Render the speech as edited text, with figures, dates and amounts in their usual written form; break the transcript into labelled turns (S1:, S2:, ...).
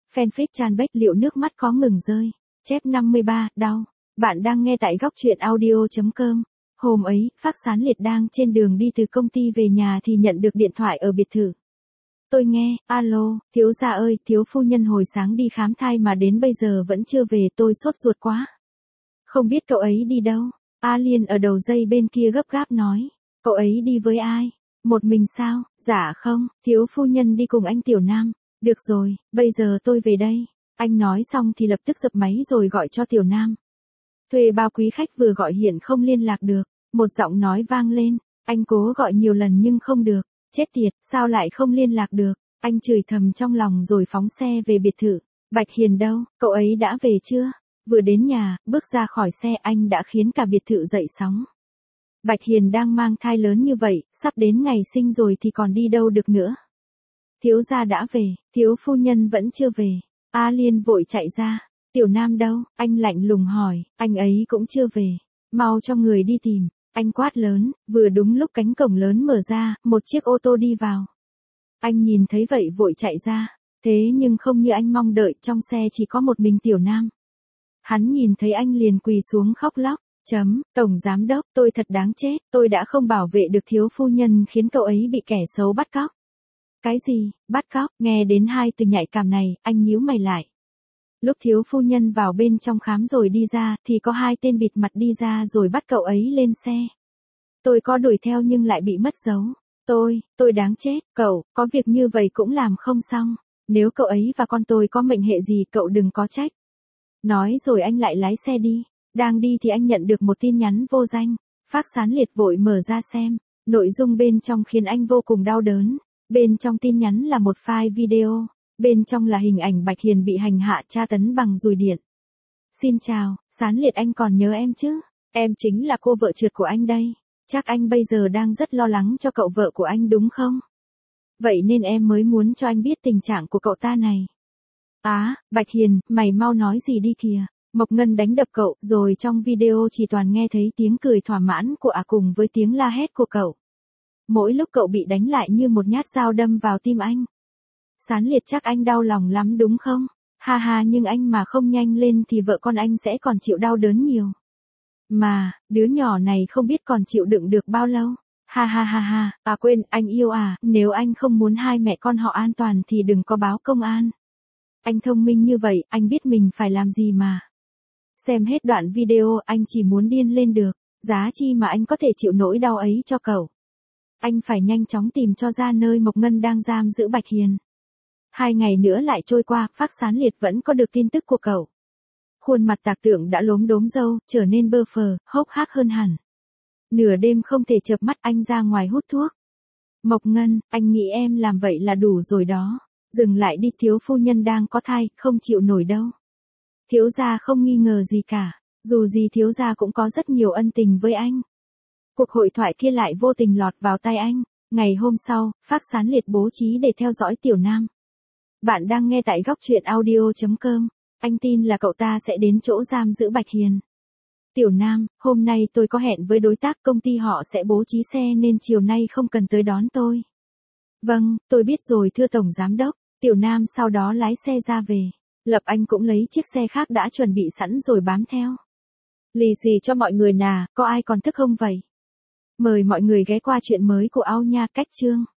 S1: Fanpage Trang liệu nước mắt có ngừng rơi. Chép 53, đau. Bạn đang nghe tại góc truyện audio.com. Hôm ấy, Phác Sán Liệt đang trên đường đi từ công ty về nhà thì nhận được điện thoại ở biệt thự. Tôi nghe, alo, thiếu gia ơi, thiếu phu nhân hồi sáng đi khám thai mà đến bây giờ vẫn chưa về, tôi sốt ruột quá. Không biết cậu ấy đi đâu? A Liên ở đầu dây bên kia gấp gáp nói. Cậu ấy đi với ai? Một mình sao? Dạ không, thiếu phu nhân đi cùng anh Tiểu Nam. Được rồi, bây giờ tôi về đây. Anh nói xong thì lập tức dập máy rồi gọi cho Tiểu Nam. Thuê bao quý khách vừa gọi hiện không liên lạc được. Một giọng nói vang lên. Anh cố gọi nhiều lần nhưng không được. Chết tiệt, sao lại không liên lạc được? Anh chửi thầm trong lòng rồi phóng xe về biệt thự. Bạch Hiền đâu, cậu ấy đã về chưa? Vừa đến nhà, bước ra khỏi xe anh đã khiến cả biệt thự dậy sóng. Bạch Hiền đang mang thai lớn như vậy, sắp đến ngày sinh rồi thì còn đi đâu được nữa. Thiếu gia đã về, thiếu phu nhân vẫn chưa về. A Liên vội chạy ra. Tiểu Nam đâu? Anh lạnh lùng hỏi, anh ấy cũng chưa về. Mau cho người đi tìm. Anh quát lớn, vừa đúng lúc cánh cổng lớn mở ra, một chiếc ô tô đi vào. Anh nhìn thấy vậy vội chạy ra. Thế nhưng không như anh mong đợi, trong xe chỉ có một mình Tiểu Nam. Hắn nhìn thấy anh liền quỳ xuống khóc lóc. Tổng giám đốc, tôi thật đáng chết, tôi đã không bảo vệ được thiếu phu nhân khiến cậu ấy bị kẻ xấu bắt cóc. Cái gì, bắt cóc, nghe đến hai từ nhạy cảm này, anh nhíu mày lại. Lúc thiếu phu nhân vào bên trong khám rồi đi ra, thì có hai tên bịt mặt đi ra rồi bắt cậu ấy lên xe. Tôi có đuổi theo nhưng lại bị mất dấu. Tôi đáng chết, cậu, có việc như vậy cũng làm không xong. Nếu cậu ấy và con tôi có mệnh hệ gì cậu đừng có trách. Nói rồi anh lại lái xe đi. Đang đi thì anh nhận được một tin nhắn vô danh. Phác Sán Liệt vội mở ra xem. Nội dung bên trong khiến anh vô cùng đau đớn. Bên trong tin nhắn là một file video. Bên trong là hình ảnh Bạch Hiền bị hành hạ tra tấn bằng dùi điện. Xin chào, Sán Liệt, anh còn nhớ em chứ? Em chính là cô vợ trượt của anh đây. Chắc anh bây giờ đang rất lo lắng cho cậu vợ của anh đúng không? Vậy nên em mới muốn cho anh biết tình trạng của cậu ta này. Bạch Hiền, mày mau nói gì đi kìa. Mộc Ngân đánh đập cậu, rồi trong video chỉ toàn nghe thấy tiếng cười thỏa mãn của cùng với tiếng la hét của cậu. Mỗi lúc cậu bị đánh lại như một nhát dao đâm vào tim anh. Sán Liệt, chắc anh đau lòng lắm đúng không? Ha ha, nhưng anh mà không nhanh lên thì vợ con anh sẽ còn chịu đau đớn nhiều. Mà, đứa nhỏ này không biết còn chịu đựng được bao lâu. Ha ha ha ha, quên, anh yêu nếu anh không muốn hai mẹ con họ an toàn thì đừng có báo công an. Anh thông minh như vậy, anh biết mình phải làm gì mà. Xem hết đoạn video, anh chỉ muốn điên lên được, giá chi mà anh có thể chịu nỗi đau ấy cho cậu. Anh phải nhanh chóng tìm cho ra nơi Mộc Ngân đang giam giữ Bạch Hiền. 2 ngày nữa lại trôi qua, Phác Sán Liệt vẫn có được tin tức của cậu. Khuôn mặt tạc tượng đã lốm đốm râu, trở nên bơ phờ, hốc hác hơn hẳn. Nửa đêm không thể chợp mắt anh ra ngoài hút thuốc. Mộc Ngân, anh nghĩ em làm vậy là đủ rồi đó. Dừng lại đi, thiếu phu nhân đang có thai, không chịu nổi đâu. Thiếu gia không nghi ngờ gì cả, dù gì thiếu gia cũng có rất nhiều ân tình với anh. Cuộc hội thoại kia lại vô tình lọt vào tai anh. Ngày hôm sau, Phác Sán Liệt bố trí để theo dõi Tiểu Nam. Bạn đang nghe tại góc truyện audio.com. Anh tin là cậu ta sẽ đến chỗ giam giữ Bạch Hiền. Tiểu Nam, hôm nay tôi có hẹn với đối tác công ty, họ sẽ bố trí xe nên chiều nay không cần tới đón tôi. Vâng, tôi biết rồi thưa Tổng Giám đốc. Tiểu Nam sau đó lái xe ra về. Lập Anh cũng lấy chiếc xe khác đã chuẩn bị sẵn rồi bám theo. Lì xì cho mọi người nà, có ai còn thức không vậy? Mời mọi người ghé qua chuyện mới của Ao Nha Cách Chương.